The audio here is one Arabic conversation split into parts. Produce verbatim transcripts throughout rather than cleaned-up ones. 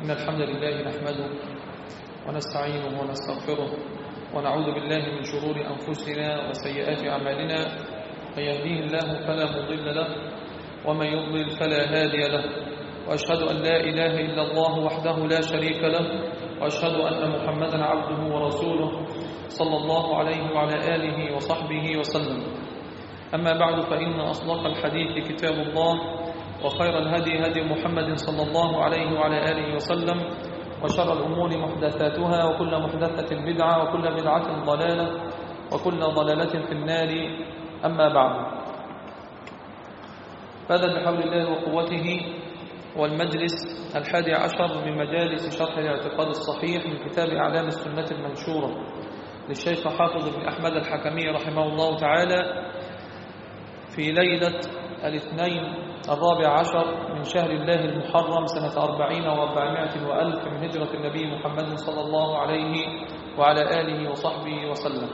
إن الحمد لله نحمده ونستعينه ونستغفره ونعوذ بالله من شرور أنفسنا وسيئات أعمالنا. من يهديه الله فلا مضل له ومن يضلل فلا هادي له، وأشهد أن لا إله إلا الله وحده لا شريك له، وأشهد أن محمدا عبده ورسوله صلى الله عليه وعلى آله وصحبه وسلم. أما بعد، فإن أصدق الحديث كتاب الله، وخير الهدي هدي محمد صلى الله عليه وعلى آله وسلم، وشر الأمور محدثاتها، وكل محدثة بدعة، وكل بدعة ضلالة، وكل ضلالة في النار. أما بعد، هذا بحول الله وقوته والمجلس الحادي عشر من مجالس شرح الاعتقاد الصحيح من كتاب أعلام السنة المنشورة للشيخ حافظ بن أحمد الحكمي رحمه الله تعالى، في ليلة الاثنين الرابع عشر من شهر الله المحرم سنة أربعين وأربعمائة وألف من هجرة النبي محمد صلى الله عليه وعلى آله وصحبه وسلم.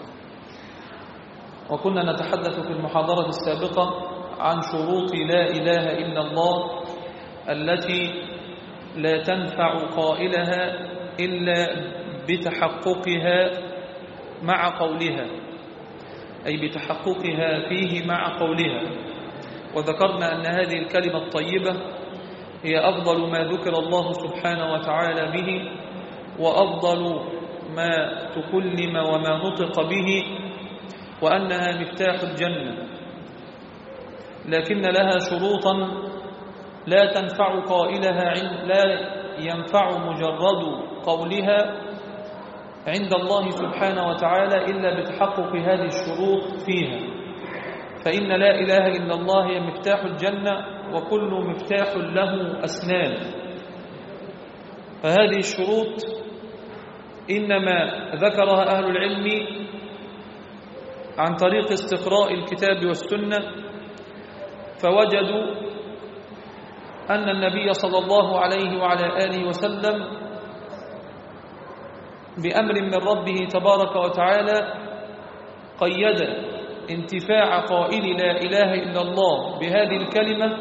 وكنا نتحدث في المحاضرة السابقة عن شروط لا إله إلا الله التي لا تنفع قائلها إلا بتحققها مع قولها، أي بتحققها فيه مع قولها. وذكرنا أن هذه الكلمة الطيبة هي أفضل ما ذكر الله سبحانه وتعالى به، وأفضل ما تكلم وما نطق به، وأنها مفتاح الجنة، لكن لها شروطا لا تنفع قائلها، لا ينفع مجرد قولها عند الله سبحانه وتعالى إلا بتحقق هذه الشروط فيها. فإن لا إله إلا الله هي مفتاح الجنة، وكل مفتاح له أسنان. فهذه الشروط إنما ذكرها أهل العلم عن طريق استقراء الكتاب والسنة، فوجدوا أن النبي صلى الله عليه وعلى آله وسلم بأمر من ربه تبارك وتعالى قيد انتفاع قائل لا إله إلا الله بهذه الكلمة،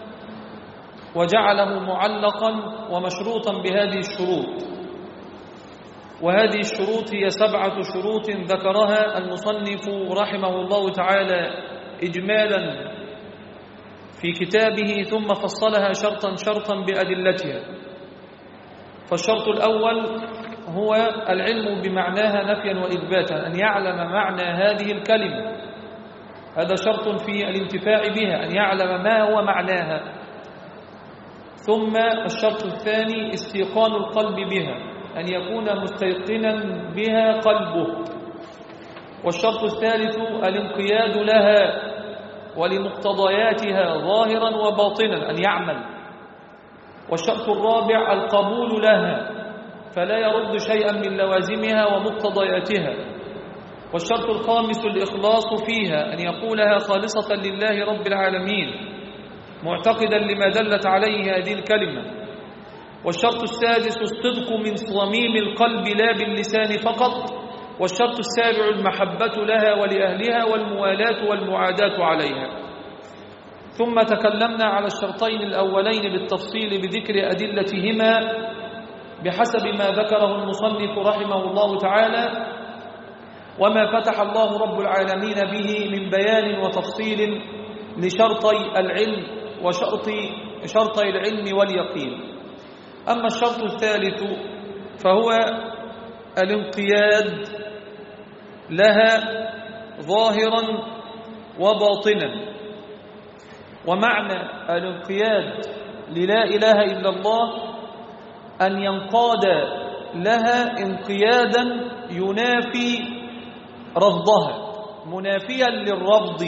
وجعله معلقا ومشروطا بهذه الشروط. وهذه الشروط هي سبعة شروط ذكرها المصنف رحمه الله تعالى إجمالا في كتابه، ثم فصلها شرطا شرطا بأدلتها. فالشرط الأول هو العلم بمعناها نفيا وإثباتا، أن يعلم معنى هذه الكلمة، هذا شرط في الانتفاع بها، أن يعلم ما هو معناها. ثم الشرط الثاني استيقان القلب بها، أن يكون مستيقنا بها قلبه. والشرط الثالث الانقياد لها ولمقتضياتها ظاهرا وباطنا، أن يعمل. والشرط الرابع القبول لها، فلا يرد شيئا من لوازمها ومقتضياتها. والشرط الخامس الإخلاص فيها، أن يقولها خالصة لله رب العالمين معتقدا لما دلت عليه هذه الكلمة. والشرط السادس الصدق من صميم القلب لا باللسان فقط. والشرط السابع المحبة لها ولأهلها والموالاة والمعاداة عليها. ثم تكلمنا على الشرطين الأولين بالتفصيل بذكر أدلتهما بحسب ما ذكره المصنف رحمه الله تعالى، وما فتح الله رب العالمين به من بيان وتفصيل لشرطي العلم وشرط شرطي العلم واليقين. أما الشرط الثالث فهو الانقياد لها ظاهرا وباطنا. ومعنى الانقياد للا إله إلا الله أن ينقاد لها انقيادا ينافي رفضها، منافيا للرفض.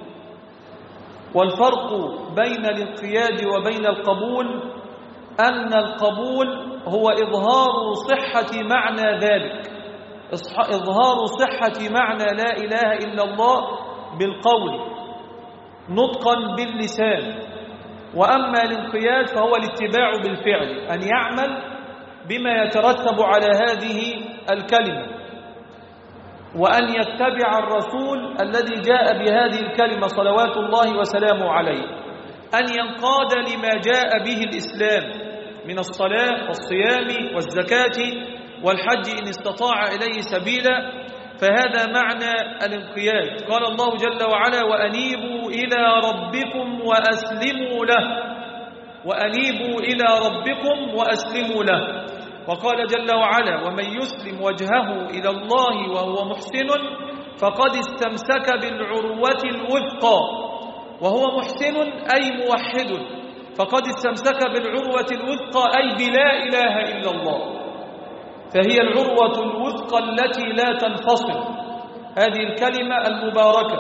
والفرق بين الانقياد وبين القبول أن القبول هو إظهار صحة معنى ذلك، إظهار صحة معنى لا إله إلا الله بالقول نطقا باللسان. وأما الانقياد فهو الاتباع بالفعل، أن يعمل بما يترتب على هذه الكلمة، وأن يتبع الرسول الذي جاء بهذه الكلمة صلوات الله وسلامه عليه، أن ينقاد لما جاء به الإسلام، من الصلاة والصيام والزكاة والحج إن استطاع إليه سبيلا، فهذا معنى الانقياد. قال الله جل وعلا: وأنيبوا إلى ربكم وأسلموا له، وأنيبوا إلى ربكم وأسلموا له. وقال جل وعلا: ومن يسلم وجهه إلى الله وهو محسن فقد استمسك بالعروة الوثقى. وهو محسن أي موحد، فقد استمسك بالعروة الوثقى أي بلا إله إلا الله، فهي العروة الوثقى التي لا تنفصل، هذه الكلمة المباركة.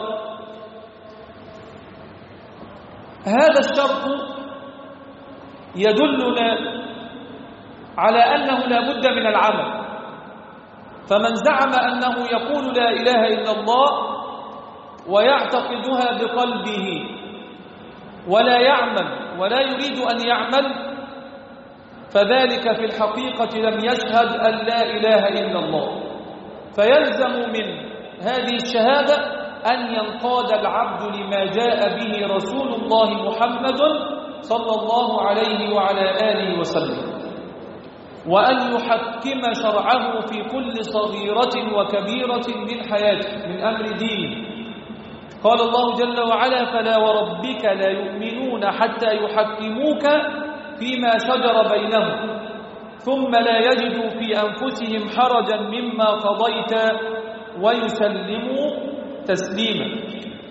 هذا الشرط يدلنا على أنه لا بد من العمل، فمن زعم أنه يقول لا إله إلا الله ويعتقدها بقلبه ولا يعمل ولا يريد أن يعمل، فذلك في الحقيقة لم يشهد أن لا إله إلا الله. فيلزم من هذه الشهادة أن ينقاد العبد لما جاء به رسول الله محمد صلى الله عليه وعلى آله وسلم، وأن يحكم شرعه في كل صغيرة وكبيرة من حياته من أمر دينه. قال الله جل وعلا: فلا وربك لا يؤمنون حتى يحكموك فيما شجر بينهم ثم لا يجدوا في أنفسهم حرجا مما قضيت ويسلموا تسليما.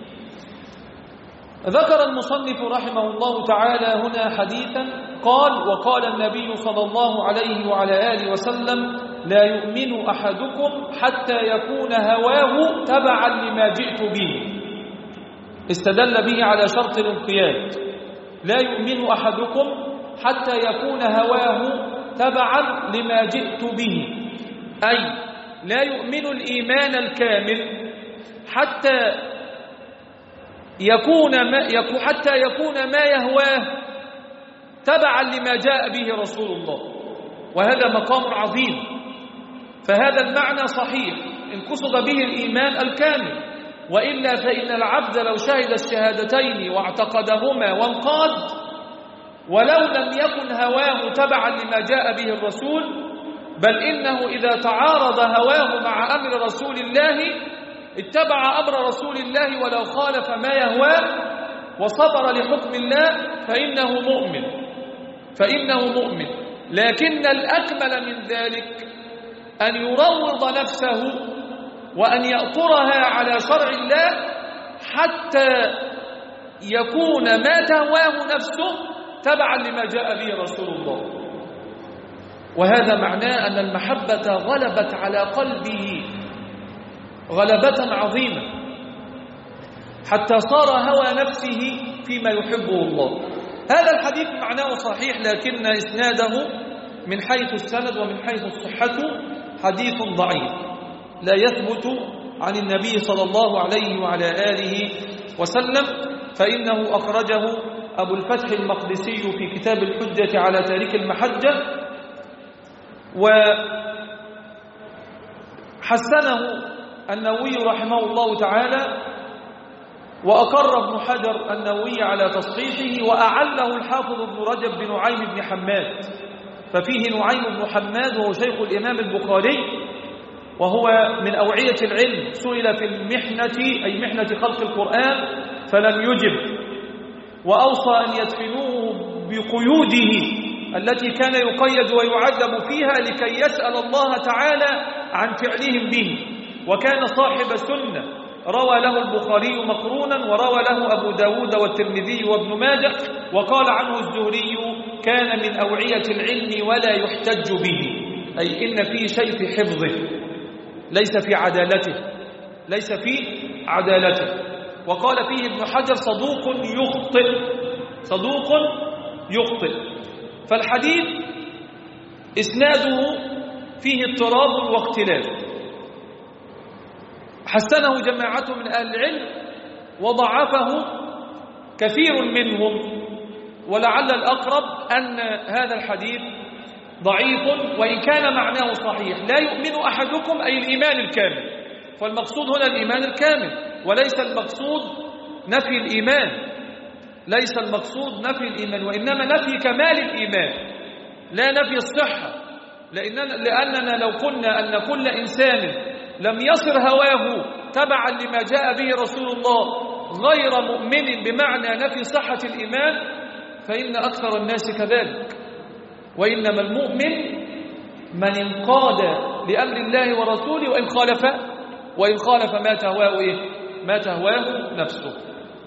ذكر المصنف رحمه الله تعالى هنا حديثا قال: وقال النبي صلى الله عليه وعلى آله وسلم: لا يؤمن أحدكم حتى يكون هواه تبعا لما جئت به. استدل به على شرط الانقياد: لا يؤمن أحدكم حتى يكون هواه تبعا لما جئت به، أي لا يؤمن الإيمان الكامل حتى يكون ما يكون حتى يكون ما يهواه تبعا لما جاء به رسول الله، وهذا مقام عظيم. فهذا المعنى صحيح إن قصد به الإيمان الكامل، وإلا فإن العبد لو شهد الشهادتين واعتقدهما وانقاد ولو لم يكن هواه تبعا لما جاء به الرسول، بل إنه إذا تعارض هواه مع أمر رسول الله اتبع أمر رسول الله ولو خالف ما يهواه وصبر لحكم الله فإنه مؤمن فإنه مؤمن لكن الأكمل من ذلك أن يروض نفسه وأن يأطرها على شرع الله حتى يكون ما تهواه نفسه تبعا لما جاء به رسول الله. وهذا معناه أن المحبة غلبت على قلبه غلبة عظيمة حتى صار هوى نفسه فيما يحبه الله. هذا الحديث معناه صحيح، لكن إسناده من حيث السند ومن حيث الصحة حديث ضعيف لا يثبت عن النبي صلى الله عليه وعلى آله وسلم، فإنه أخرجه أبو الفتح المقدسي في كتاب الحجة على تارك المحجة، وحسنه النووي رحمه الله تعالى، وأقر ابن حجر النووي على تصحيحه، وأعله الحافظ ابن رجب بن نعيم بن حماد. ففيه نعيم بن حماد وهو شيخ الإمام البخاري، وهو من أوعية العلم، سئل في المحنة أي محنة خلق القرآن فلم يجب، وأوصى أن يدفنوه بقيوده التي كان يقيد ويعذب فيها لكي يسأل الله تعالى عن فعلهم به. وكان صاحب سنة روى له البخاري مقرونا، وروى له أبو داود والترمذي وابن ماجه، وقال عنه الزهري: كان من أوعية العلم ولا يحتج به، أي إن فيه شيء في حفظه ليس في عدالته ليس في عدالته. وقال فيه ابن حجر: صدوق يخطئ صدوق يخطئ. فالحديث إسناده فيه اضطراب واختلاف، حسنه جماعة من أهل العلم وضعفه كثير منهم، ولعل الأقرب أن هذا الحديث ضعيف وإن كان معناه صحيح. لا يؤمن أحدكم أي الإيمان الكامل، فالمقصود هنا الإيمان الكامل وليس المقصود نفي الإيمان ليس المقصود نفي الإيمان وإنما نفي كمال الإيمان، لا نفي الصحة، لأننا, لأننا لو قلنا أن كل إنسان لم يصر هواه تبعا لما جاء به رسول الله غير مؤمن بمعنى نفي صحة الإيمان، فإن أكثر الناس كذلك. وإنما المؤمن من انقاد لأمر الله ورسوله وإن خالف وإن خالف ما تهواه إيه؟ ما تهواه نفسه.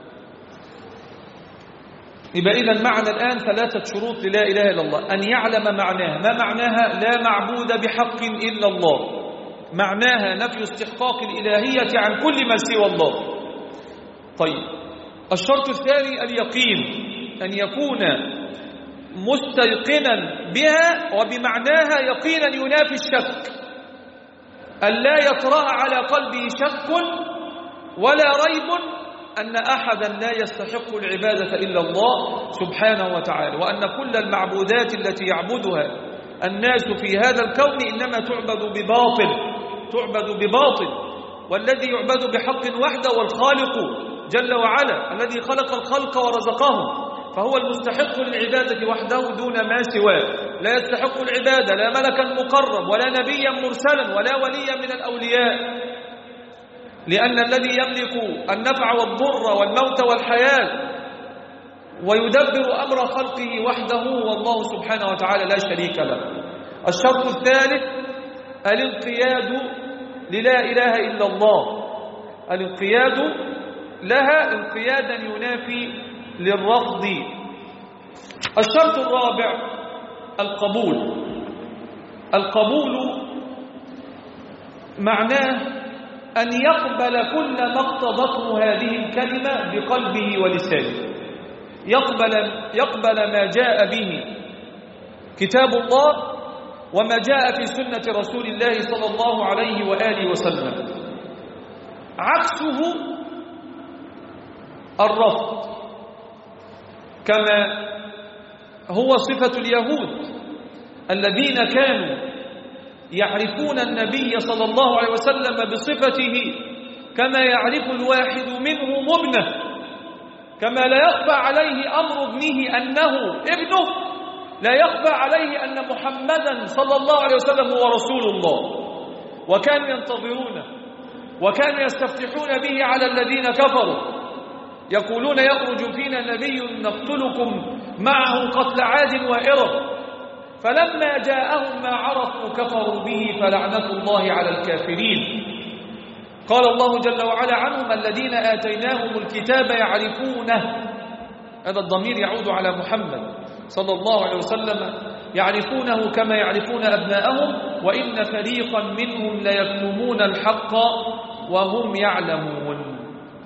يبقى إذا معنى الآن ثلاثة شروط للا إله إلا الله: أن يعلم معناها. ما معناها؟ لا معبود بحق إلا الله. معناها نفي استحقاق الإلهية عن كل ما سوى الله. طيب، الشرط الثاني اليقين، أن يكون مستيقنا بها وبمعناها يقينا ينافي الشك، أن لا يطرأ على قلبه شك ولا ريب أن أحدا لا يستحق العبادة إلا الله سبحانه وتعالى، وأن كل المعبودات التي يعبدها الناس في هذا الكون إنما تعبد بباطل تعبد بباطل والذي يعبد بحق وحده والخالق جل وعلا الذي خلق الخلق ورزقهم، فهو المستحق للعبادة وحده دون ما سواه. لا يستحق العبادة لا ملكا مقرب ولا نبيا مرسلا ولا وليا من الأولياء، لأن الذي يملك النفع والضر والموت والحياة ويدبر أمر خلقه وحده هو الله سبحانه وتعالى لا شريك له. الشرط الثالث الانقياد للا إله إلا الله، الانقياد لها انقيادا ينافي للرفض. الشرط الرابع القبول. القبول معناه أن يقبل كل ما اقتضته هذه الكلمة بقلبه ولسانه، يقبل, يقبل ما جاء به كتاب الله وما جاء في سنة رسول الله صلى الله عليه وآله وسلم. عكسه الرفض، كما هو صفة اليهود الذين كانوا يعرفون النبي صلى الله عليه وسلم بصفته كما يعرف الواحد منهم ابنه، كما لا يخفى عليه أمر ابنه أنه ابنه، لا يخفى عليه أن محمدا صلى الله عليه وسلم هو رسول الله. وكانوا ينتظرونه وكانوا يستفتحون به على الذين كفروا، يقولون يخرج فينا نبي نقتلكم معه قتل عاد وإرم، فلما جاءهم ما عرفوا كفروا به فلعنة الله على الكافرين. قال الله جل وعلا عنهم الذين آتيناهم الكتاب يعرفونه، هذا الضمير يعود على محمد صلى الله عليه وسلم، يعرفونه كما يعرفون أبناءهم وإن فريقا منهم ليكتمون الحق وهم يعلمون.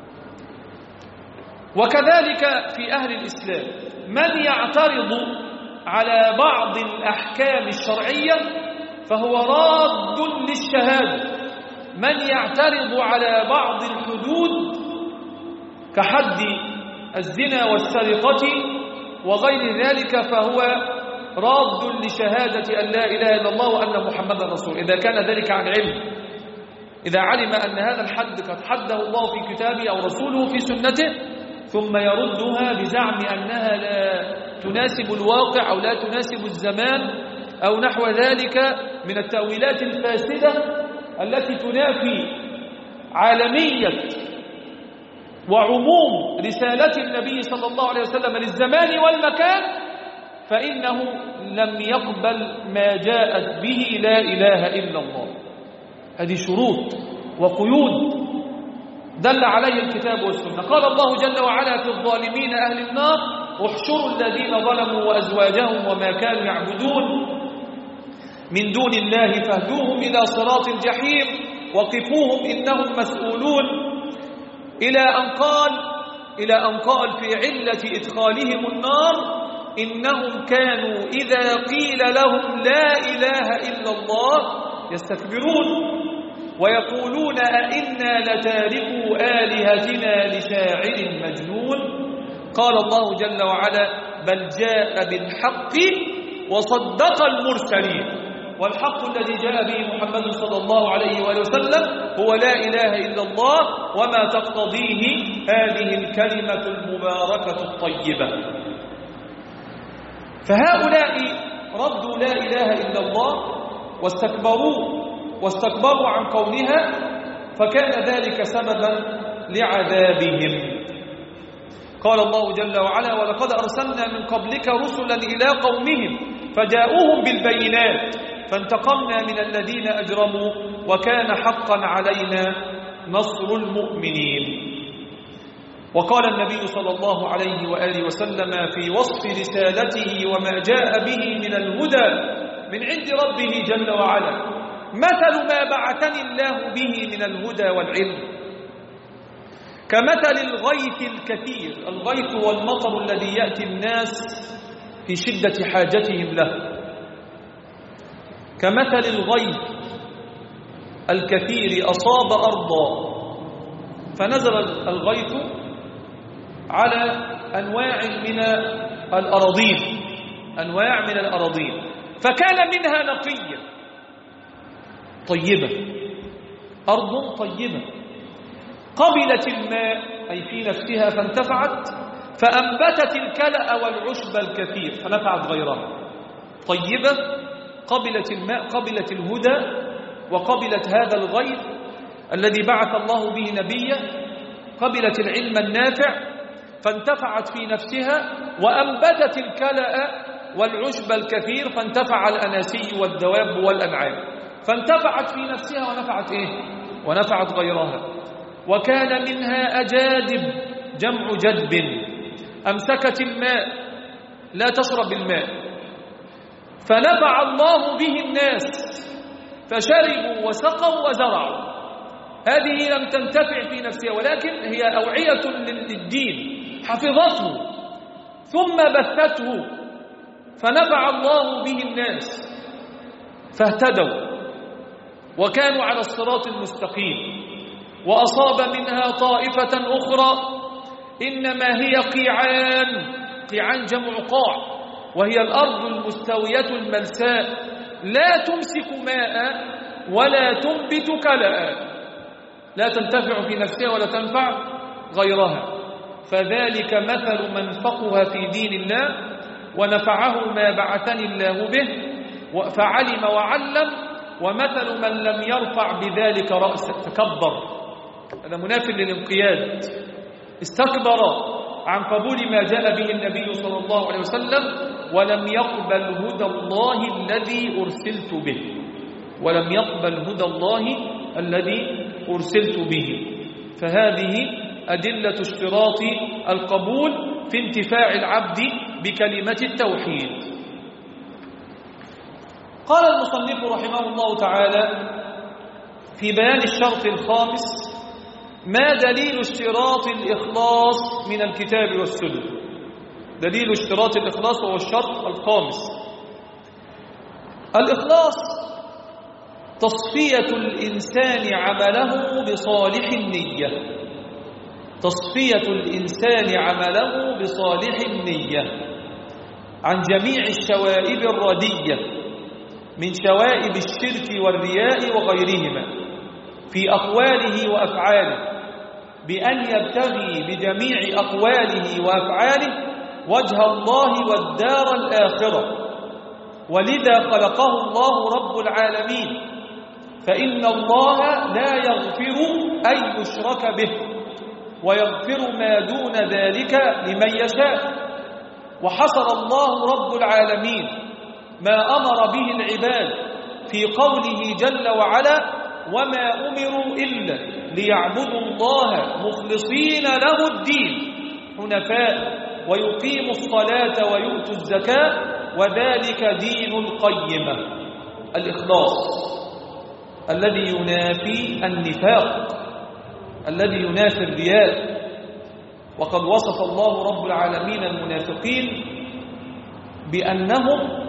وكذلك في أهل الإسلام من يعترض على بعض الأحكام الشرعية فهو راد للشهادة، من يعترض على بعض الحدود كحد الزنا والسرقة وغير ذلك فهو راد لشهادة أن لا إله إلا الله وأن محمدا رسول، إذا كان ذلك عن علم، إذا علم أن هذا الحد قد حده الله في كتابه أو رسوله في سنته ثم يردها بزعم أنها لا تناسب الواقع أو لا تناسب الزمان أو نحو ذلك من التأويلات الفاسدة التي تنافي عالمية وعموم رسالة النبي صلى الله عليه وسلم للزمان والمكان، فإنه لم يقبل ما جاءت به لا إله إلا الله. هذه شروط وقيود دل عليه الكتاب والسنة. قال الله جل وعلا في الظالمين أهل النار احشروا الذين ظلموا وأزواجهم وما كانوا يعبدون من دون الله فاهدوهم إلى صراط الجحيم وقفوهم إنهم مسؤولون، إلى أن قال إلى أن قال في علة إدخالهم النار إنهم كانوا إذا قيل لهم لا إله إلا الله يستكبرون ويقولون أئنا لتاركوا آلهتنا لشاعر مجنون. قال الله جل وعلا بل جاء بالحق وصدق المرسلين، والحق الذي جاء به محمد صلى الله عليه وآله وسلم هو لا إله إلا الله وما تقتضيه هذه الكلمة المباركة الطيبة. فهؤلاء ردوا لا إله إلا الله واستكبروا واستكبروا عن قولها، فكان ذلك سببا لعذابهم. قال الله جل وعلا: ولقد أرسلنا من قبلك رسلا إلى قومهم فجاءوهم بالبينات فانتقمنا من الذين أجرموا وكان حقا علينا نصر المؤمنين. وقال النبي صلى الله عليه وآله وسلم في وصف رسالته وما جاء به من الهدى من عند ربه جل وعلا: مثل ما بعثني الله به من الهدى والعلم كمثل الغيث الكثير. الغيث هو المطر الذي يأتي الناس في شدة حاجتهم له. كمثل الغيث الكثير أصاب أرضا، فنزل الغيث على أنواع من الأراضين أنواع من الأراضين فكان منها نقية طيبة، أرض طيبة قبلت الماء أي في نفسها فانتفعت، فأنبتت الكلأ والعشب الكثير فنفعت غيرها. طيبة قبلت الماء، قبلت الهدى، وقبلت هذا الغيث الذي بعث الله به نبيه، قبلت العلم النافع فانتفعت في نفسها، وأنبتت الكلأ والعشب الكثير فانتفع الأناسي والدواب والأنعام، فانتفعت في نفسها ونفعت إيه؟ ونفعت غيرها. وكان منها أجادب، جمع جدب، أمسكت الماء لا تشرب الماء، فنفع الله به الناس فشربوا وسقوا وزرعوا. هذه لم تنتفع في نفسها ولكن هي أوعية للدين، حفظته ثم بثته فنفع الله به الناس فاهتدوا وكانوا على الصراط المستقيم. وأصاب منها طائفة أخرى إنما هي قيعان، قيعان جمع قاع، وهي الأرض المستوية الملساء لا تمسك ماء ولا تنبت كلأ، لا تنتفع في نفسها ولا تنفع غيرها. فذلك مثل من فقه في دين الله ونفعه ما بعثني الله به فعلم وعلم، ومثل من لم يرفع بذلك رأسه تكبر، هذا مناف للانقياد، استكبر عن قبول ما جاء به النبي صلى الله عليه وسلم ولم يقبل هدى الله الذي أرسلت به ولم يقبل هدى الله الذي أرسلت به. فهذه أدلة اشتراط القبول في انتفاع العبد بكلمة التوحيد. قال المصنف رحمه الله تعالى في بيان الشرط الخامس: ما دليل اشتراط الإخلاص من الكتاب والسنة؟ دليل اشتراط الإخلاص هو الشرط الخامس. الإخلاص تصفية الإنسان عمله بصالح النية، تصفية الإنسان عمله بصالح النية عن جميع الشوائب الردية من شوائب الشرك والرياء وغيرهما في أقواله وأفعاله، بأن يبتغي بجميع أقواله وأفعاله وجه الله والدار الآخرة، ولذا خلقه الله رب العالمين، فإن الله لا يغفر أن يشرك به ويغفر ما دون ذلك لمن يشاء. وحصر الله رب العالمين ما أمر به العباد في قوله جل وعلا: وما أمروا إلا ليعبدوا الله مخلصين له الدين حنفاء ويقيموا الصلاة ويؤتوا الزكاة وذلك دين القيمة. الإخلاص الذي ينافي النفاق، الذي ينافي الرياء. وقد وصف الله رب العالمين المنافقين بأنهم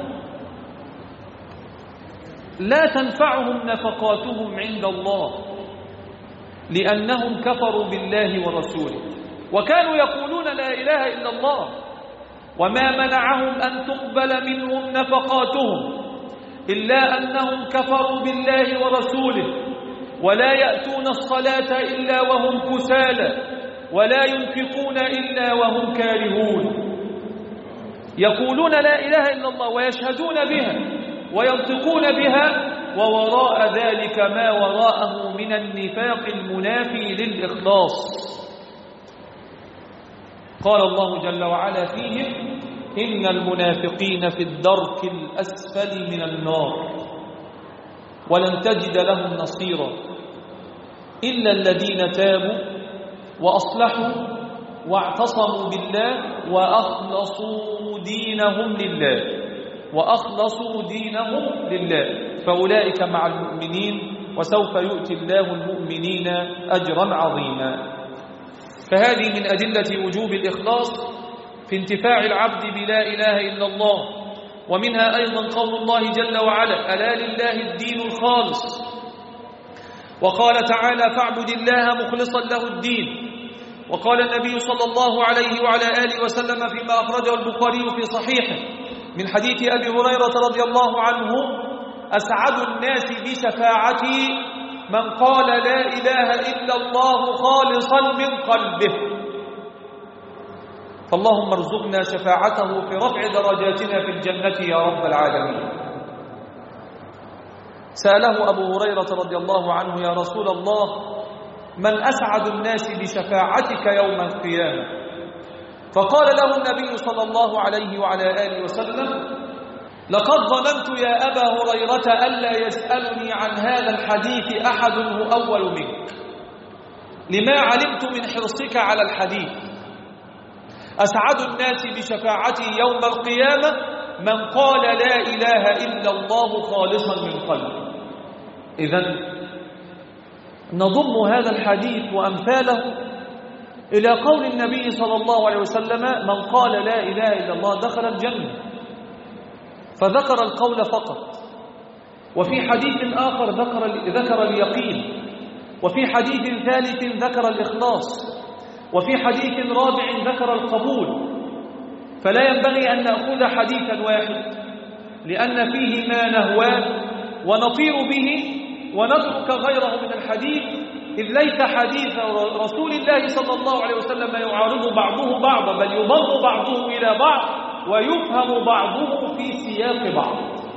لا تنفعهم نفقاتهم عند الله لأنهم كفروا بالله ورسوله وكانوا يقولون لا إله إلا الله، وما منعهم أن تقبل منهم نفقاتهم إلا أنهم كفروا بالله ورسوله ولا يأتون الصلاة إلا وهم كسالى ولا ينفقون إلا وهم كارهون. يقولون لا إله إلا الله ويشهدون بها وينطقون بها، ووراء ذلك ما وراءه من النفاق المنافي للإخلاص. قال الله جل وعلا فيهم: إن المنافقين في الدرك الأسفل من النار ولن تجد لهم نصيرا إلا الذين تابوا وأصلحوا واعتصموا بالله وأخلصوا دينهم لله وأخلصوا دينهم لله فأولئك مع المؤمنين وسوف يؤتي الله المؤمنين أجرا عظيما. فهذه من أدلة وجوب الإخلاص في انتفاع العبد بلا إله إلا الله. ومنها أيضا قول الله جل وعلا: ألا لله الدين الخالص. وقال تعالى: فاعبد الله مخلصا له الدين. وقال النبي صلى الله عليه وعلى آله وسلم فيما أخرجه البخاري في صحيحه من حديث أبي هريرة رضي الله عنه: أسعد الناس بشفاعتي من قال لا إله إلا الله خالصا من قلبه. فاللهم ارزقنا شفاعته في رفع درجاتنا في الجنة يا رب العالمين. سأله أبو هريرة رضي الله عنه: يا رسول الله، من أسعد الناس بشفاعتك يوم القيامة؟ فقال له النبي صلى الله عليه وعلى آله وسلم: لقد ظننت يا أبا هريرة ألا يسألني عن هذا الحديث أحد هو أول منك، لما علمت من حرصك على الحديث. أسعد الناس بشفاعتي يوم القيامة من قال لا إله إلا الله خالصا من قلبه. إذن نضم هذا الحديث وأمثاله إلى قول النبي صلى الله عليه وسلم: من قال لا إله إلا الله دخل الجنة، فذكر القول فقط. وفي حديث آخر ذكر ذكر اليقين، وفي حديث ثالث ذكر الإخلاص، وفي حديث رابع ذكر القبول. فلا ينبغي أن نأخذ حديثا واحد لأن فيه ما نهواه ونطير به ونترك غيره من الحديث، إذ ليس حديث رسول الله صلى الله عليه وسلم يعارض بعضه بعضا، بل يضم بعضه إلى بعض ويفهم بعضه في سياق بعض.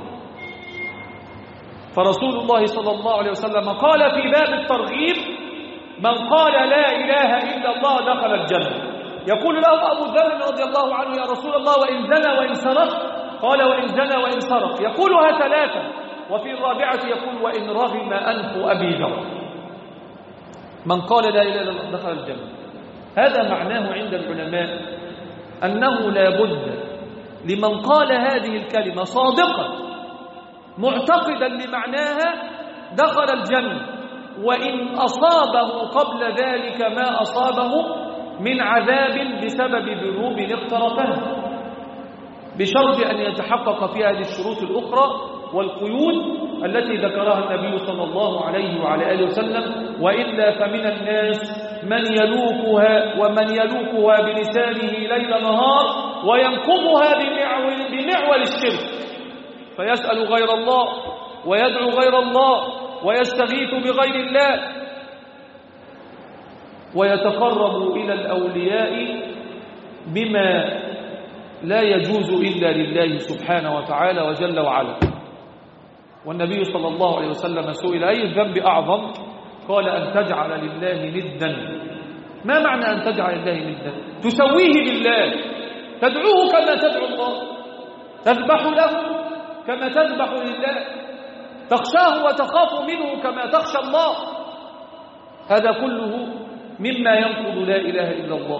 فرسول الله صلى الله عليه وسلم قال في باب الترغيب: من قال لا إله إلا الله دخل الجنة. يقول له أبو ذر رضي الله عنه: يا رسول الله، وإن زنى وإن سرق؟ قال: وإن زنى وإن سرق. يقولها ثلاثة، وفي الرابعة يقول: وإن رغم أنف أبي ذر. من قال لا إله إلا الله دخل الجنة. هذا معناه عند العلماء أنه لا بد لمن قال هذه الكلمة صادقا معتقدا لمعناها دخل الجنة، وإن أصابه قبل ذلك ما أصابه من عذاب بسبب ذنوب اقترفها، بشرط أن يتحقق في هذه الشروط الأخرى والقيود التي ذكرها النبي صلى الله عليه وعلى آله وسلم. وإلا فمن الناس من يلوكها ومن يلوكها بلسانه ليل نهار وينكبها بمعول, بمعول الشرك، فيسأل غير الله ويدعو غير الله ويستغيث بغير الله ويتقرب إلى الأولياء بما لا يجوز إلا لله سبحانه وتعالى وجل وعلا. والنبي صلى الله عليه وسلم سئل: أي الذنب أعظم؟ قال: أن تجعل لله ندا. ما معنى أن تجعل لله ندا؟ تسويه بالله، تدعوه كما تدعو الله، تذبح له كما تذبح لله، تخشاه وتخاف منه كما تخشى الله. هذا كله مما ينقض لا إله إلا الله.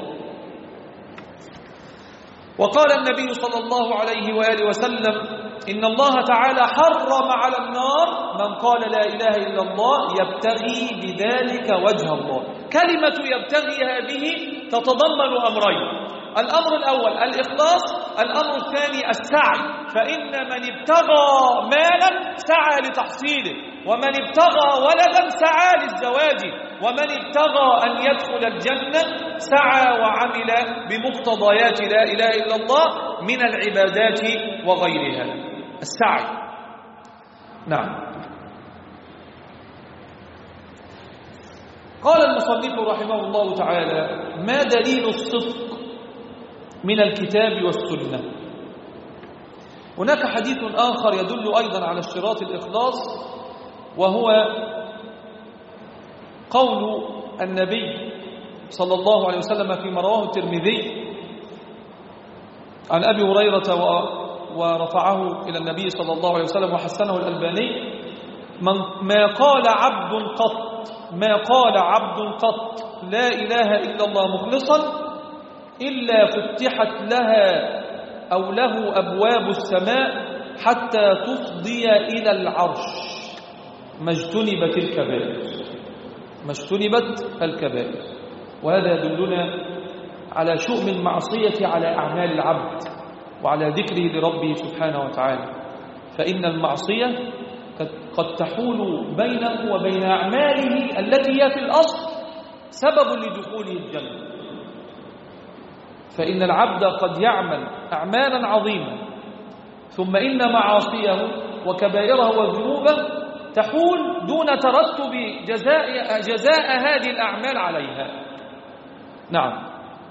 وقال النبي صلى الله عليه وآله وسلم: إن الله تعالى حرم على النار من قال لا إله إلا الله يبتغي بذلك وجه الله. كلمة يبتغي هذه تتضمن أمرين: الأمر الأول الإخلاص، الأمر الثاني السعي. فإن من ابتغى مالا سعى لتحصيله، ومن ابتغى ولدا سعى للزواج، ومن ابتغى أن يدخل الجنة سعى وعمل بمقتضيات لا إله إلا الله من العبادات وغيرها. السعي. نعم. قال المصنف رحمه الله تعالى: ما دليل الصدق من الكتاب والسنة؟ هناك حديث آخر يدل أيضا على اشتراط الإخلاص، وهو قول النبي صلى الله عليه وسلم فيما رواه الترمذي عن أبي هريرة ورفعه إلى النبي صلى الله عليه وسلم وحسنه الألباني: ما قال عبد قط ما قال عبد قط لا إله إلا الله مخلصا إلا فتحت لها أو له أبواب السماء حتى تفضي إلى العرش ما اجتنبت الكبائر ما اجتنبت الكبائر. وهذا يدلنا على شؤم المعصية على أعمال العبد وعلى ذكره لربه سبحانه وتعالى، فإن المعصية قد تحول بينه وبين أعماله التي هي في الأصل سبب لدخوله الجنة. فإن العبد قد يعمل أعمالا عظيمة ثم إن معاصيه وكبائره وذنوبه تحول دون ترتب جزاء, جزاء هذه الأعمال عليها. نعم.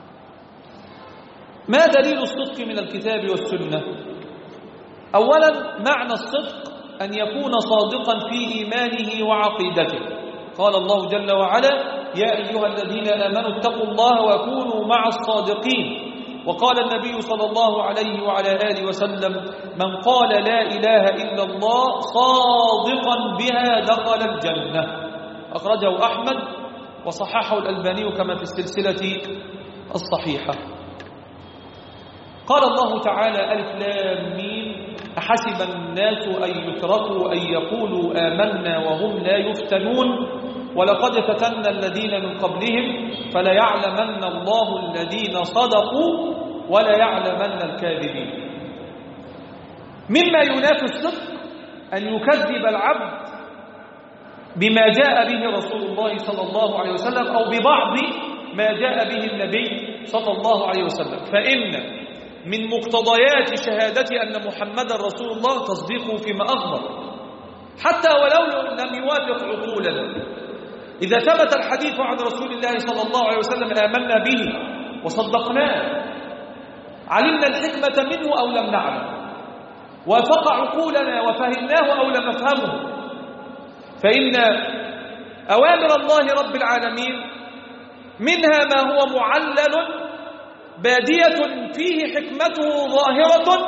ما دليل الصدق من الكتاب والسنة؟ أولا، معنى الصدق أن يكون صادقا في إيمانه وعقيدته. قال الله جل وعلا: يا أيها الذين آمنوا اتقوا الله وكونوا مع الصادقين. وقال النبي صلى الله عليه وعلى آله وسلم: من قال لا إله إلا الله صادقا بها دخل الجنة. أخرجه أحمد وصححه الألباني كما في السلسلة الصحيحة. قال الله تعالى: ألف لام ميم أحسب الناس أن يتركوا أن يقولوا آمنا وهم لا يفتنون ولقد فتنا الذين من قبلهم فليعلمن الله الذين صدقوا وليعلمن الكاذبين. مما ينافي الصدق أن يكذب العبد بما جاء به رسول الله صلى الله عليه وسلم أو ببعض ما جاء به النبي صلى الله عليه وسلم، فإن من مقتضيات شهادة أن محمدا رسول الله تصديقه فيما أخبر حتى ولو لم يوافق عقولنا. إذا ثبت الحديث عن رسول الله صلى الله عليه وسلم آمنا به وصدقناه، علمنا الحكمة منه أو لم نعلم، وافق عقولنا وفهمناه أو لم نفهمه، فإن أوامر الله رب العالمين منها ما هو معلل بادية فيه حكمته ظاهرة،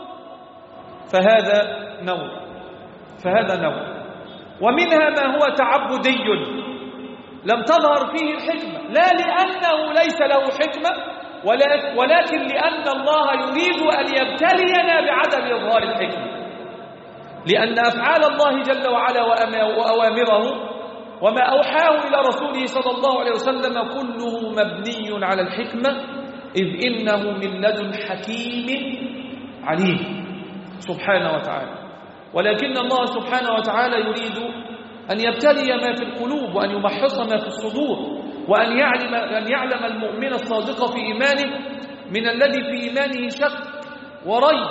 فهذا نوع فهذا نوع ومنها ما هو تعبدي لم تظهر فيه الحكمة، لا لأنه ليس له حكمة ولكن لأن الله يريد أن يبتلينا بعدم إظهار الحكمة، لأن أفعال الله جل وعلا وأوامره وما أوحاه إلى رسوله صلى الله عليه وسلم كله مبني على الحكمة، إذ إنه من لدن حكيم عليم سبحانه وتعالى. ولكن الله سبحانه وتعالى يريد أن يبتلي ما في القلوب وأن يمحص ما في الصدور، وأن يعلم, أن يعلم المؤمن الصادق في إيمانه من الذي في إيمانه شك وريب،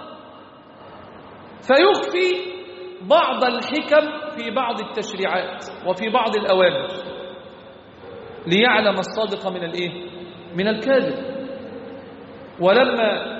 فيخفي بعض الحكم في بعض التشريعات وفي بعض الأوامر ليعلم الصادق من الإيه؟ من الكاذب. ولما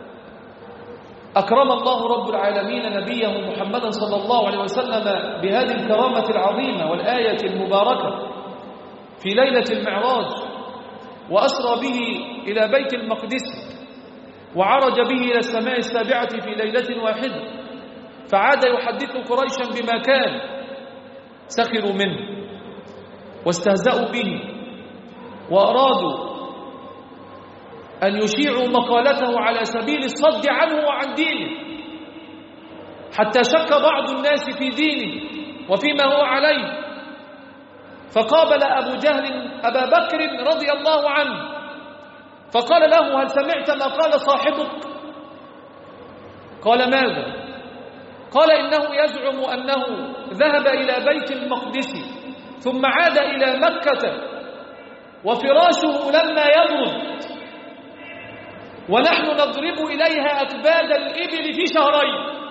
أكرم الله رب العالمين نبيه محمدا صلى الله عليه وسلم بهذه الكرامة العظيمة والآية المباركة في ليلة المعراج، وأسرى به إلى بيت المقدس وعرج به إلى السماء السابعة في ليلة واحدة، فعاد يحدث قريشا بما كان، سخروا منه واستهزأوا به وأرادوا أن يشيعوا مقالته على سبيل الصد عنه وعن دينه، حتى شك بعض الناس في دينه وفيما هو عليه، فقابل أبو جهل أبا بكر رضي الله عنه فقال له: هل سمعت ما قال صاحبك؟ قال: ماذا؟ قال: إنه يزعم أنه ذهب إلى بيت المقدس ثم عاد إلى مكة وفراشه لما يبرد ونحن نضرب إليها أكباد الإبل في شهرين.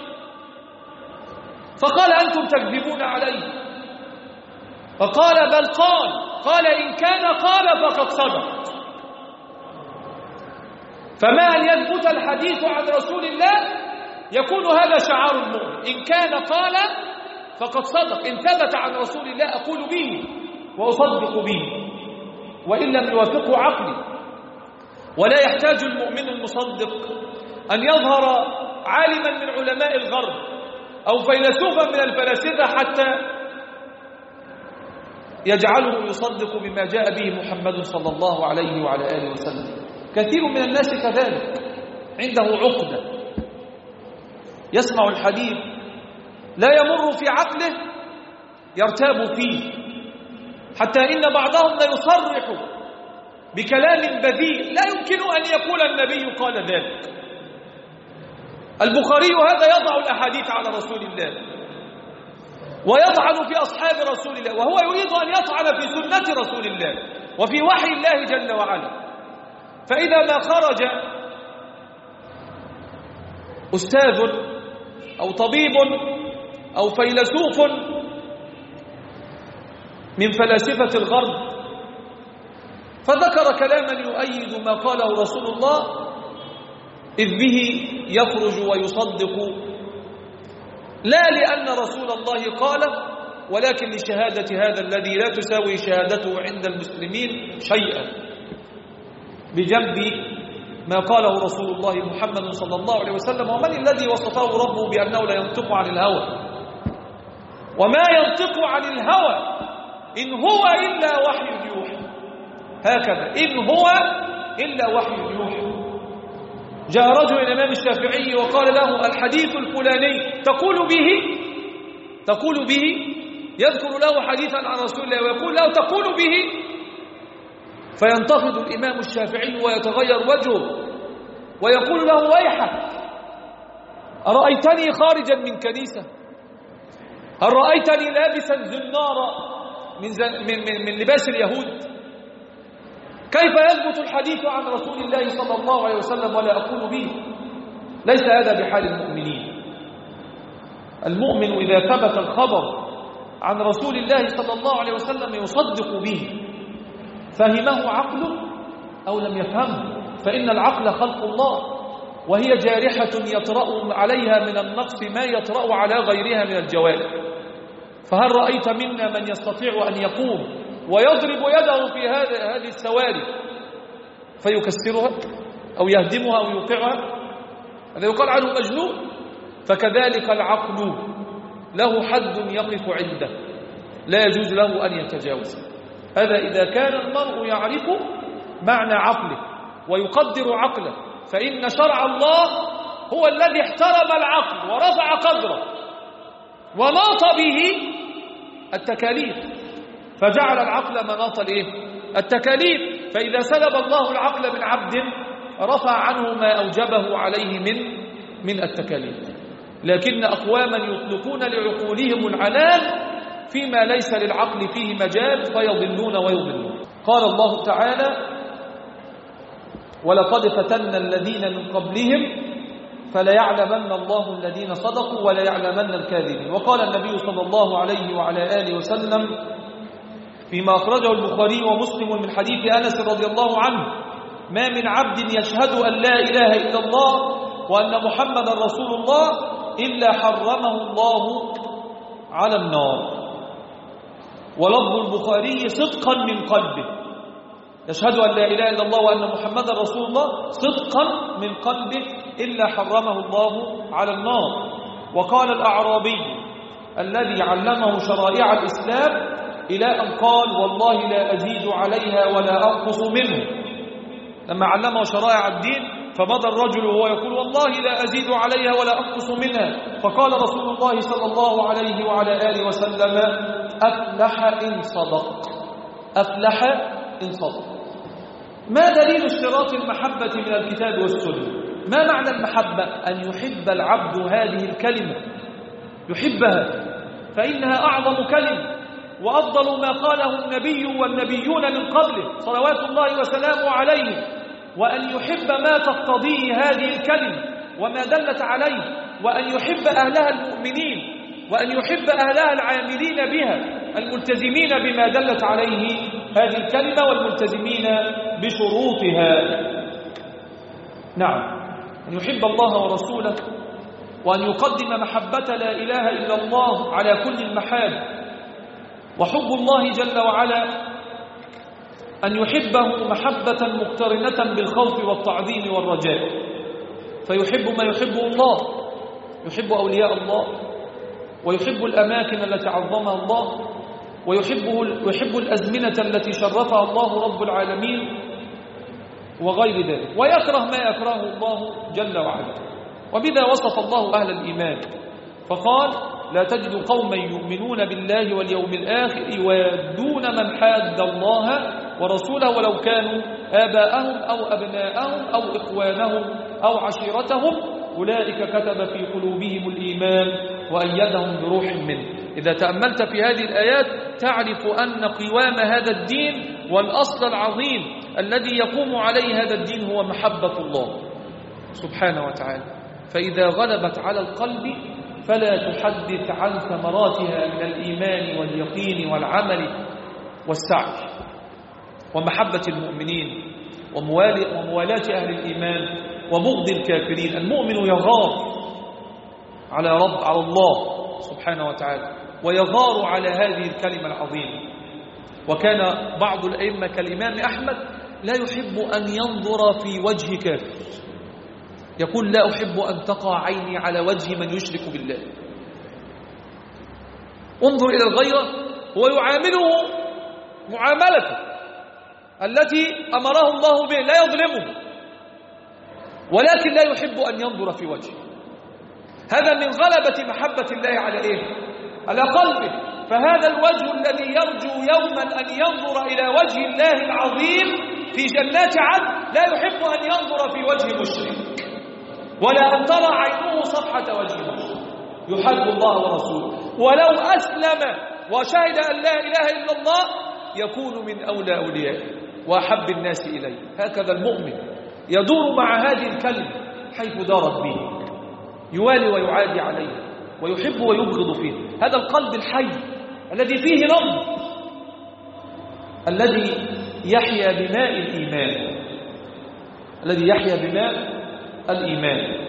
فقال: أنتم تكذبون عليه. فقال: بل قال. قال: إن كان قال فقد صدق. فما أن يثبت الحديث عن رسول الله يكون هذا شعار المؤمن. إن كان قال فقد صدق، إن ثبت عن رسول الله أقول به وأصدق به، وإن لم يوافقه عقلي. ولا يحتاج المؤمن المصدق أن يظهر عالما من علماء الغرب أو فيلسوفا من الفلاسفة حتى يجعله يصدق بما جاء به محمد صلى الله عليه وعلى آله وسلم. كثير من الناس كذلك، عنده عقدة، يسمع الحديث لا يمر في عقله، يرتاب فيه، حتى إن بعضهم لا يصرح بكلام بذيء لا يمكن أن يقول النبي قال ذلك. البخاري هذا يضع الأحاديث على رسول الله ويطعن في أصحاب رسول الله، وهو يريد أن يطعن في سنة رسول الله وفي وحي الله جل وعلا. فإذا ما خرج أستاذ أو طبيب أو فيلسوف من فلاسفة الغرب فذكر كلاما يؤيد ما قاله رسول الله، إذ به يخرج ويصدق، لا لأن رسول الله قاله، ولكن لشهادة هذا الذي لا تساوي شهادته عند المسلمين شيئا بجنب ما قاله رسول الله محمد صلى الله عليه وسلم. ومن الذي وصفه ربه بأنه لا ينطق عن الهوى؟ وما ينطق عن الهوى إن هو إلا وحي يوحى. هكذا، إن هو إلا وحي يوحى. جاء رجل إلى الإمام الشافعي وقال له الحديث الفلاني تقول به تقول به يذكر له حديثا عن رسول الله ويقول له تقول به، فينتفض الإمام الشافعي ويتغير وجهه ويقول له ويحك، أرأيتني خارجا من كنيسة؟ هل رأيتني لابسا زنارا من, من, من, من لباس اليهود؟ كيف يثبت الحديث عن رسول الله صلى الله عليه وسلم ولا أقول به؟ ليس هذا بحال المؤمنين. المؤمن إذا ثبت الخبر عن رسول الله صلى الله عليه وسلم يصدق به، فهمه عقله أو لم يفهمه، فإن العقل خلق الله، وهي جارحة يطرأ عليها من النقص ما يطرأ على غيرها من الجوارح. فهل رأيت منا من يستطيع أن يقوم ويضرب يده في هذه هذه السواري فيكسرها أو يهدمها أو يوقعها؟ هذا يقال عنه مجنون. فكذلك العقل له حد يقف عنده، لا يجوز له أن يتجاوز. هذا إذا كان المرء يعرف معنى عقله ويقدر عقله، فإن شرع الله هو الذي احترم العقل ورفع قدره وناط به التكاليف، فجعل العقل مناط الايه؟ التكاليف. فإذا سلب الله العقل من عبد رفع عنه ما أوجبه عليه من من التكاليف. لكن أقواما يطلقون لعقولهم العنان فيما ليس للعقل فيه مجال فيضلون ويضلون. قال الله تعالى ولقد فتنا الذين من قبلهم فليعلمن الله الذين صدقوا وليعلمن الكاذبين. وقال النبي صلى الله عليه وعلى آله وسلم فيما أخرجه البخاري ومسلم من حديث أنس رضي الله عنه: ما من عبد يشهد أن لا إله إلا الله وأن محمدا رسول الله إلا حرمه الله على النار. ولفظ البخاري صدقا من قلبه، يشهد أن لا إله إلا الله وأن محمدا رسول الله صدقا من قلبه إلا حرمه الله على النار. وقال الأعرابي الذي علمه شرائع الإسلام إلى أن قال والله لا أزيد عليها ولا أنقص منه، لما علمه شرائع الدين فمضى الرجل وهو يقول والله لا أزيد عليها ولا أنقص منها، فقال رسول الله صلى الله عليه وعلى آله وسلم: أفلح إن صدق، أفلح إن صدق. ما دليل اشتراط المحبة من الكتاب والسنة؟ ما معنى المحبة؟ أن يحب العبد هذه الكلمة، يحبها، فإنها أعظم كلمة وأفضل ما قاله النبي والنبيون من قبله صلوات الله وسلامه عليه، وأن يحب ما تقتضيه هذه الكلمة وما دلت عليه، وأن يحب أهلها المؤمنين، وأن يحب أهلها العاملين بها الملتزمين بما دلت عليه هذه الكلمة والملتزمين بشروطها. نعم، أن يحب الله ورسوله وأن يقدم محبة لا إله إلا الله على كل المحاب. وحب الله جل وعلا أن يحبه محبة مقترنة بالخوف والتعظيم والرجاء، فيحب ما يحبه الله، يحب أولياء الله، ويحب الأماكن التي عظمها الله، ويحبه يحب الأزمنة التي شرفها الله رب العالمين وغير ذلك، ويكره ما يكرهه الله جل وعلا. وبذا وصف الله أهل الإيمان فقال: لا تجد قوما يؤمنون بالله واليوم الآخر يوادون من حاد الله ورسوله ولو كانوا آباءهم أو أبناءهم أو إخوانهم أو عشيرتهم أولئك كتب في قلوبهم الإيمان وأيدهم بروح منه. إذا تأملت في هذه الآيات تعرف أن قوام هذا الدين والأصل العظيم الذي يقوم عليه هذا الدين هو محبة الله سبحانه وتعالى. فإذا غلبت على القلب فلا تحدث عن ثمراتها من الإيمان واليقين والعمل والسعي ومحبة المؤمنين وموالاة أهل الإيمان وبغض الكافرين. المؤمن يغار على رب على الله سبحانه وتعالى ويغار على هذه الكلمة العظيمة. وكان بعض الأئمة كالإمام أحمد لا يحب أن ينظر في وجه كافر، يقول: لا أحب أن تقع عيني على وجه من يشرك بالله. انظر إلى الغيرة، هو يعامله معاملته التي أمره الله به، لا يظلمه، ولكن لا يحب أن ينظر في وجهه. هذا من غلبة محبة الله على إيه؟ على قلبه. فهذا الوجه الذي يرجو يوما أن ينظر إلى وجه الله العظيم في جنات عدن لا يحب أن ينظر في وجه مشرك، ولا أن ترى عينه صفحة وجه مشرك. يحب الله ورسوله، ولو أسلم وشهد أن لا إله إلا الله يكون من أولى أوليائه وأحب الناس إليه. هكذا المؤمن يدور مع هذه الكلمة حيث دارت به، يوالي ويعادي عليه، ويحب ويبغض فيه. هذا القلب الحي الذي فيه نبض، الذي يحيا بماء الإيمان، الذي يحيا بماء الإيمان.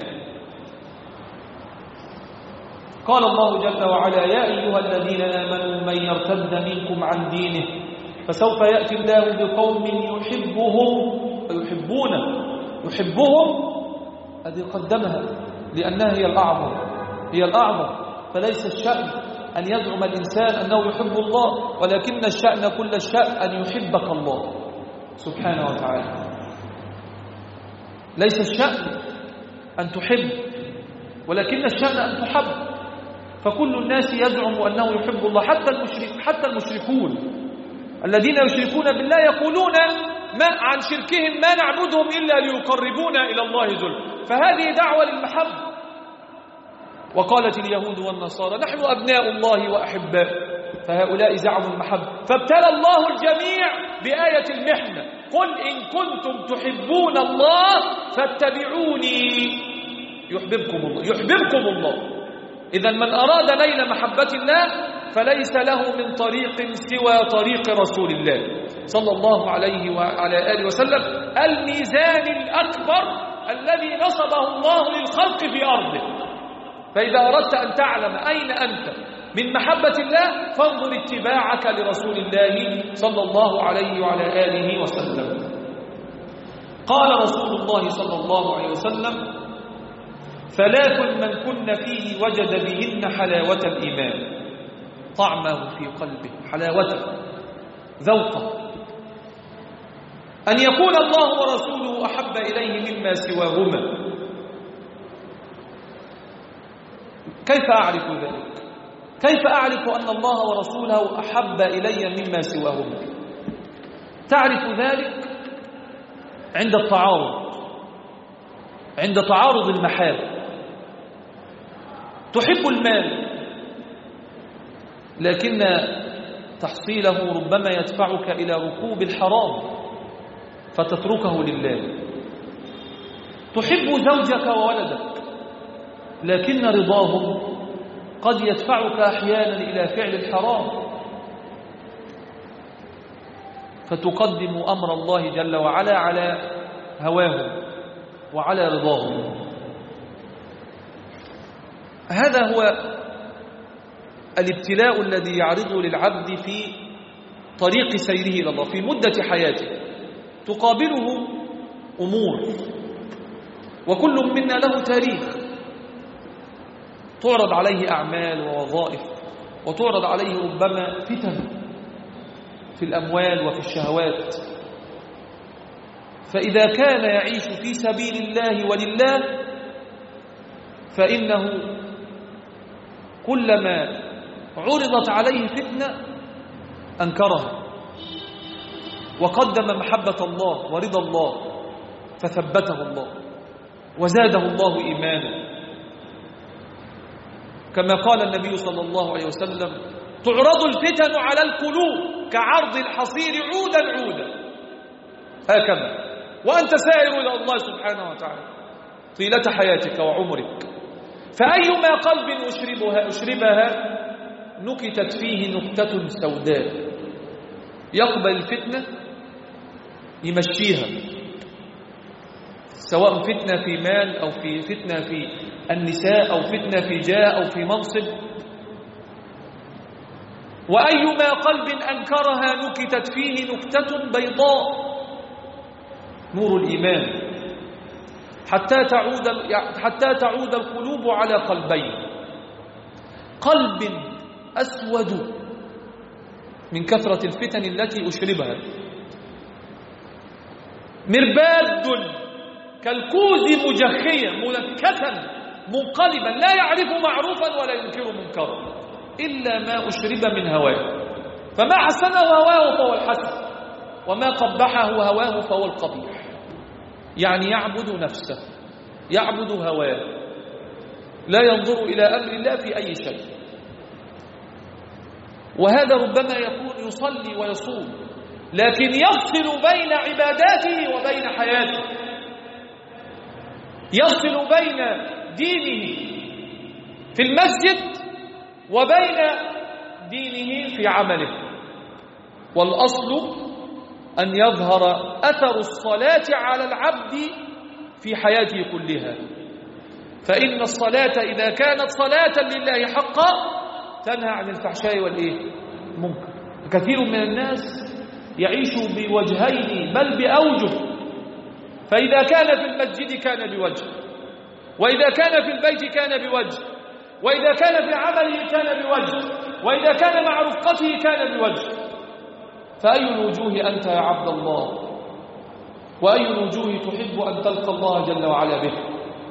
قال الله جل وعلا: يا أيها الذين آمنوا من يرتد منكم عن دينه فسوف يأتي الله بقوم يحبهم ويحبونه. يحبهم هذه قدمها لأنها هي الأعظم، هي الأعظم. فليس الشأن أن يزعم الإنسان أنه يحب الله، ولكن الشأن كل الشأن أن يحبك الله سبحانه وتعالى. ليس الشأن أن تحب، ولكن الشأن أن تحب. فكل الناس يزعم أنه يحب الله، حتى المشرك حتى المشركون الذين يشركون بالله يقولون ما عن شركهم: ما نعبدهم إلا ليقربونا إلى الله زلفى. فهذه دعوة للمحبة. وقالت اليهود والنصارى: نحن أبناء الله وأحباء. فهؤلاء زعموا المحبة، فابتلى الله الجميع بآية المحنة: قل إن كنتم تحبون الله فاتبعوني يحببكم الله. يحببكم الله. إذا من أراد نيل محبة الله فليس له من طريق سوى طريق رسول الله صلى الله عليه وعلى آله وسلم، الميزان الأكبر الذي نصبه الله للخلق في أرضه. فإذا أردت أن تعلم أين أنت من محبة الله فانظر اتباعك لرسول الله صلى الله عليه وعلى آله وسلم. قال رسول الله صلى الله عليه وسلم: ثلاث من كن فيه وجد بهن حلاوة الإيمان، طعمه في قلبه، حلاوته، ذوقه. أن يكون الله ورسوله أحب إليه مما سواهما. كيف أعرف ذلك؟ كيف أعرف أن الله ورسوله أحب إلي مما سواهما؟ تعرف ذلك عند التعارض، عند تعارض المحال. تحب المال لكن تحصيله ربما يدفعك إلى ركوب الحرام فتتركه لله. تحب زوجك وولدك لكن رضاهم قد يدفعك أحيانا إلى فعل الحرام فتقدم أمر الله جل وعلا على هواهم وعلى رضاهم. هذا هو الابتلاء الذي يعرضه للعبد في طريق سيره إلى الله في مدة حياته. تقابله أمور، وكل منا له تاريخ، تعرض عليه أعمال ووظائف، وتعرض عليه ربما فتن في الأموال وفي الشهوات. فإذا كان يعيش في سبيل الله ولله فإنه كلما عرضت عليه فتنة أنكرها وقدم محبة الله ورضا الله، فثبته الله وزاده الله إيمانا، كما قال النبي صلى الله عليه وسلم: تعرض الفتن على القلوب كعرض الحصير عودا عودا. هكذا وأنت سائر إلى الله سبحانه وتعالى طيلة حياتك وعمرك، فأيما قلب أشربها, أشربها نكتت فيه نكتة سوداء، يقبل الفتنة يمشيها، سواء فتنة في مال أو في فتنة في النساء أو فتنة في جاه أو في منصب. وأيما قلب أنكرها نكتت فيه نكتة بيضاء، نور الإيمان، حتى تعود حتى تعود القلوب على قلبين: قلب أسود من كثرة الفتن التي أشربها، مرباد كالكوز مجخيا منكسا منقلبا لا يعرف معروفا ولا ينكر منكرا إلا ما أشرب من هواه، فما حسنه هواه فهو الحسن، وما قبحه هواه فهو القبيح. يعني يعبد نفسه، يعبد هواه، لا ينظر إلى أمر الله في أي شيء. وهذا ربما يكون يصلي ويصوم، لكن يفصل بين عباداته وبين حياته، يفصل بين دينه في المسجد وبين دينه في عمله. والأصل أن يظهر أثر الصلاة على العبد في حياته كلها، فإن الصلاة إذا كانت صلاة لله حقا تنهى عن الفحشاء والإيه؟ المنكر. كثير من الناس يعيش بوجهين بل بأوجه، فإذا كان في المسجد كان بوجه، وإذا كان في البيت كان بوجه، وإذا كان في عمله كان بوجه، وإذا كان مع رفقته كان بوجه. فأي الوجوه أنت يا عبد الله؟ وأي الوجوه تحب أن تلقى الله جل وعلا به؟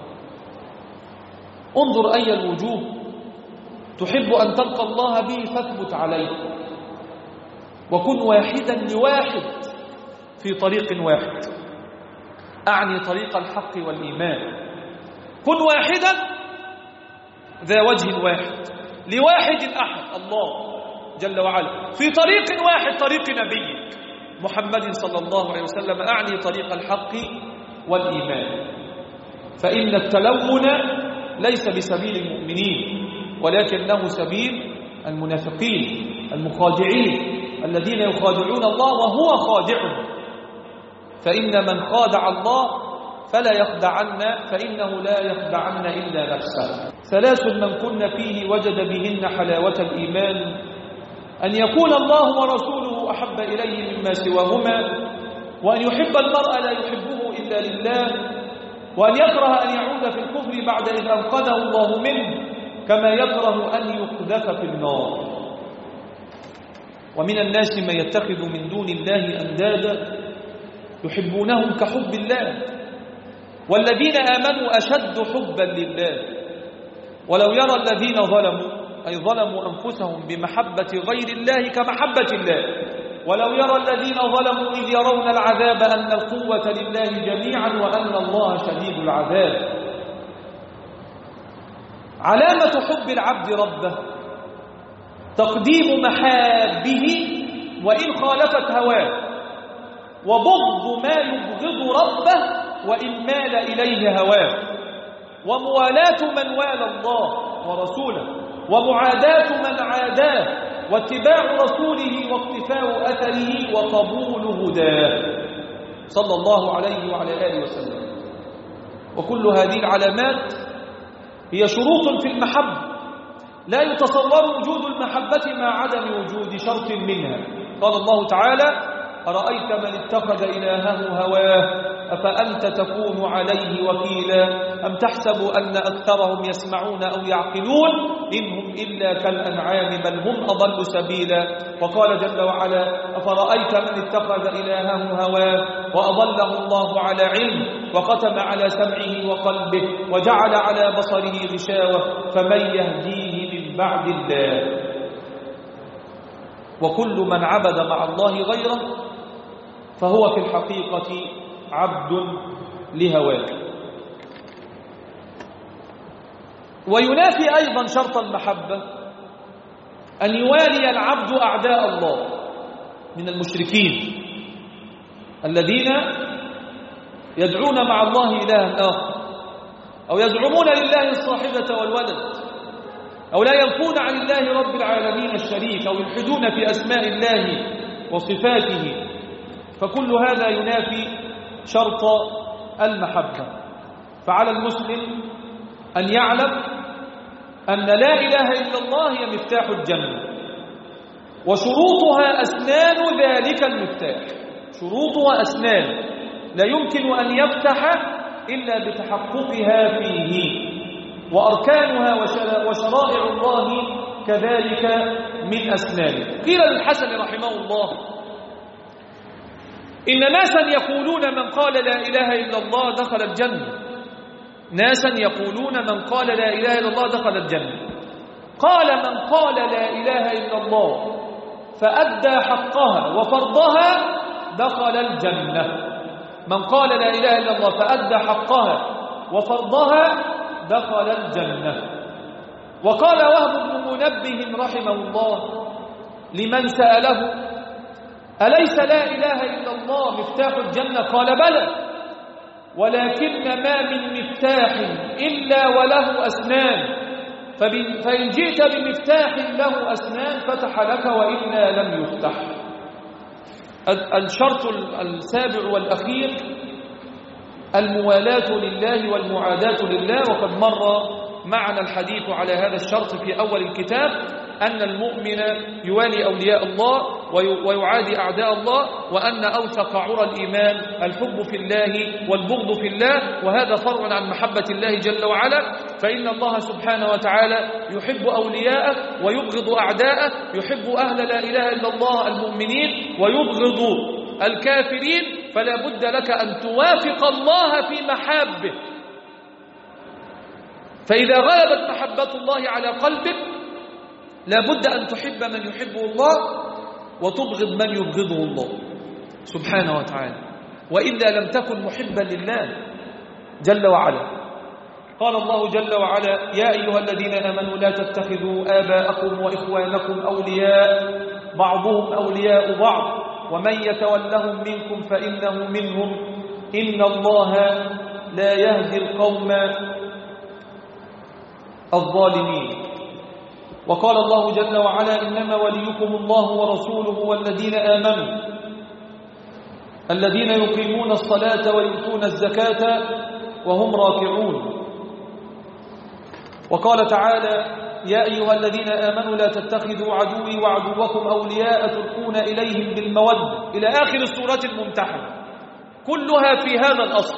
انظر أي الوجوه تحب أن تلقى الله به فاثبت عليه، وكن واحدا لواحد في طريق واحد، أعني طريق الحق والإيمان. كن واحدا ذا وجه واحد لواحد أحد الله جل وعلا في طريق واحد، طريق نبيك محمد صلى الله عليه وسلم، أعني طريق الحق والإيمان. فإن التلون ليس بسبيل المؤمنين، ولكنه سبيل المنافقين المخادعين الذين يخادعون الله وهو خادعهم. فإن من خادع الله فلا يخدعن، فإنه لا يخدعن إلا نفسه. ثلاث من كن فيه وجد بهن حلاوة الإيمان: أن يكون الله ورسوله أحب إليه مما سواهما، وأن يحب المرء لا يحبه إلا لله، وأن يكره أن يعود في الكفر بعد إذ أنقذه الله منه، كما يكره أن يقذف في النار. ومن الناس من يتخذ من دون الله أندادا يحبونهم كحب الله، والذين آمنوا أشد حبا لله. ولو يرى الذين ظلموا أي ظلموا أنفسهم بمحبة غير الله كمحبة الله، ولو يرى الذين ظلموا إذ يرون العذاب أن القوة لله جميعا وأن الله شديد العذاب. علامة حب العبد ربه تقديم محابه وإن خالفت هواه، وبغض ما يبغض ربه وإن مال إليه هواه، وموالاة من والى الله ورسوله، ومعاداة من عاداه، واتباع رسوله واقتفاء أثره، وقبول هداه صلى الله عليه وعلى آله وسلم. وكل هذه العلامات هي شروط في المحبة لا يتصور وجود المحبة مع عدم وجود شرط منها. قال الله تعالى: أرأيت من اتخذ إلهه هواه أفأنت تكون عليه وكيلا أم تحسب أن أكثرهم يسمعون أو يعقلون إنهم إلا كالأنعام بل هم أضل سبيلا. وقال جل وعلا: أفرأيت من اتخذ إلهه هواه وأضله الله على علم وختم على سمعه وقلبه وجعل على بصره غشاوة فمن يهديه من بعد الله. وكل من عبد مع الله غيره فهو في الحقيقة عبد لهواه. وينافي أيضا شرط المحبة أن يوالي العبد أعداء الله من المشركين الذين يدعون مع الله إلها آخر، أو يزعمون لله الصاحبة والولد، أو لا ينفون عن الله رب العالمين الشريك، أو يلحدون في أسماء الله وصفاته. فكل هذا ينافي شرط المحبة. فعلى المسلم أن يعلم أن لا إله إلا الله هي مفتاح الجنة، وشروطها أسنان ذلك المفتاح. شروطها أسنان لا يمكن أن يفتح إلا بتحققها فيه، وأركانها وشرائع الله كذلك من أسنانه. قيل للحسن رحمه الله: إن ناسا يقولون من قال لا إله إلا الله دخل الجنة. ناسا يقولون من قال لا إله إلا الله دخل الجنة. قال: من قال لا إله إلا الله فأدى حقها وفرضها دخل الجنة. من قال لا إله إلا الله فأدى حقها وفرضها دخل الجنة. وقال وهب بن منبه رحمه الله لمن سأله: أليس لا إله إلا الله مفتاح الجنة؟ قال: بلى، ولكن ما من مفتاح إلا وله أسنان، فإن جئت بمفتاح له أسنان فتح لك، وإلا لم يفتح. الشرط السابع والأخير الموالاة لله والمعاداة لله. وقد مر معنا الحديث على هذا الشرط في أول الكتاب، أن المؤمن يوالي أولياء الله ويعادي أعداء الله، وأن أوثق عرى الإيمان الحب في الله والبغض في الله، وهذا فرع عن محبة الله جل وعلا. فإن الله سبحانه وتعالى يحب أولياءه ويبغض أعداءه، يحب أهل لا إله إلا الله المؤمنين ويبغض الكافرين. فلا بد لك أن توافق الله في محابه. فإذا غلبت محبة الله على قلبك لا بد أن تحب من يحبه الله وتبغض من يبغضه الله سبحانه وتعالى، وإلا لم تكن محبا لله جل وعلا. قال الله جل وعلا: يا أيها الذين آمنوا لا تتخذوا آباءكم وإخوانكم أولياء بعضهم أولياء بعض ومن يتولهم منكم فإنه منهم إن الله لا يهدي القوم الظالمين. وقال الله جل وعلا: إنما وليكم الله ورسوله والذين آمنوا الذين يقيمون الصلاة ويؤتون الزكاة وهم راكعون. وقال تعالى: يا أيها الذين آمنوا لا تتخذوا عدوي وعدوكم أولياء تلقون إليهم بالمودة، إلى آخر السورة الممتحنة، كلها في هذا الأصل.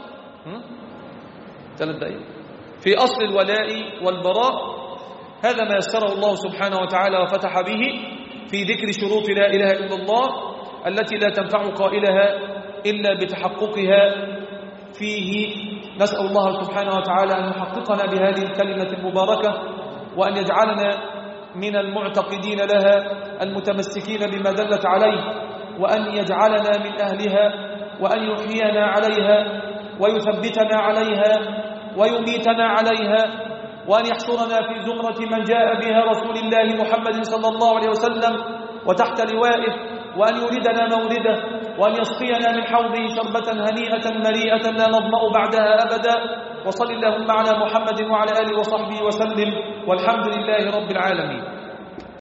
ثلاث دقائق في أصل الولاء والبراء. هذا ما يسره الله سبحانه وتعالى وفتح به في ذكر شروط لا إله إلا الله التي لا تنفع قائلها إلا بتحققها فيه. نسأل الله سبحانه وتعالى أن يحققنا بهذه الكلمة المباركة، وأن يجعلنا من المعتقدين لها المتمسكين بما دلت عليه، وأن يجعلنا من أهلها، وأن يحيينا عليها ويثبتنا عليها ويميتنا عليها، وأن يحشرنا في زمرة من جاء بها رسول الله محمد صلى الله عليه وسلم وتحت لوائه، وأن يوردنا مورده، وأن يسقينا من حوضه شربة هنيئة مريئة لا نظمأ بعدها أبدا. وصل اللهم على محمد وعلى آله وصحبه وسلم، والحمد لله رب العالمين.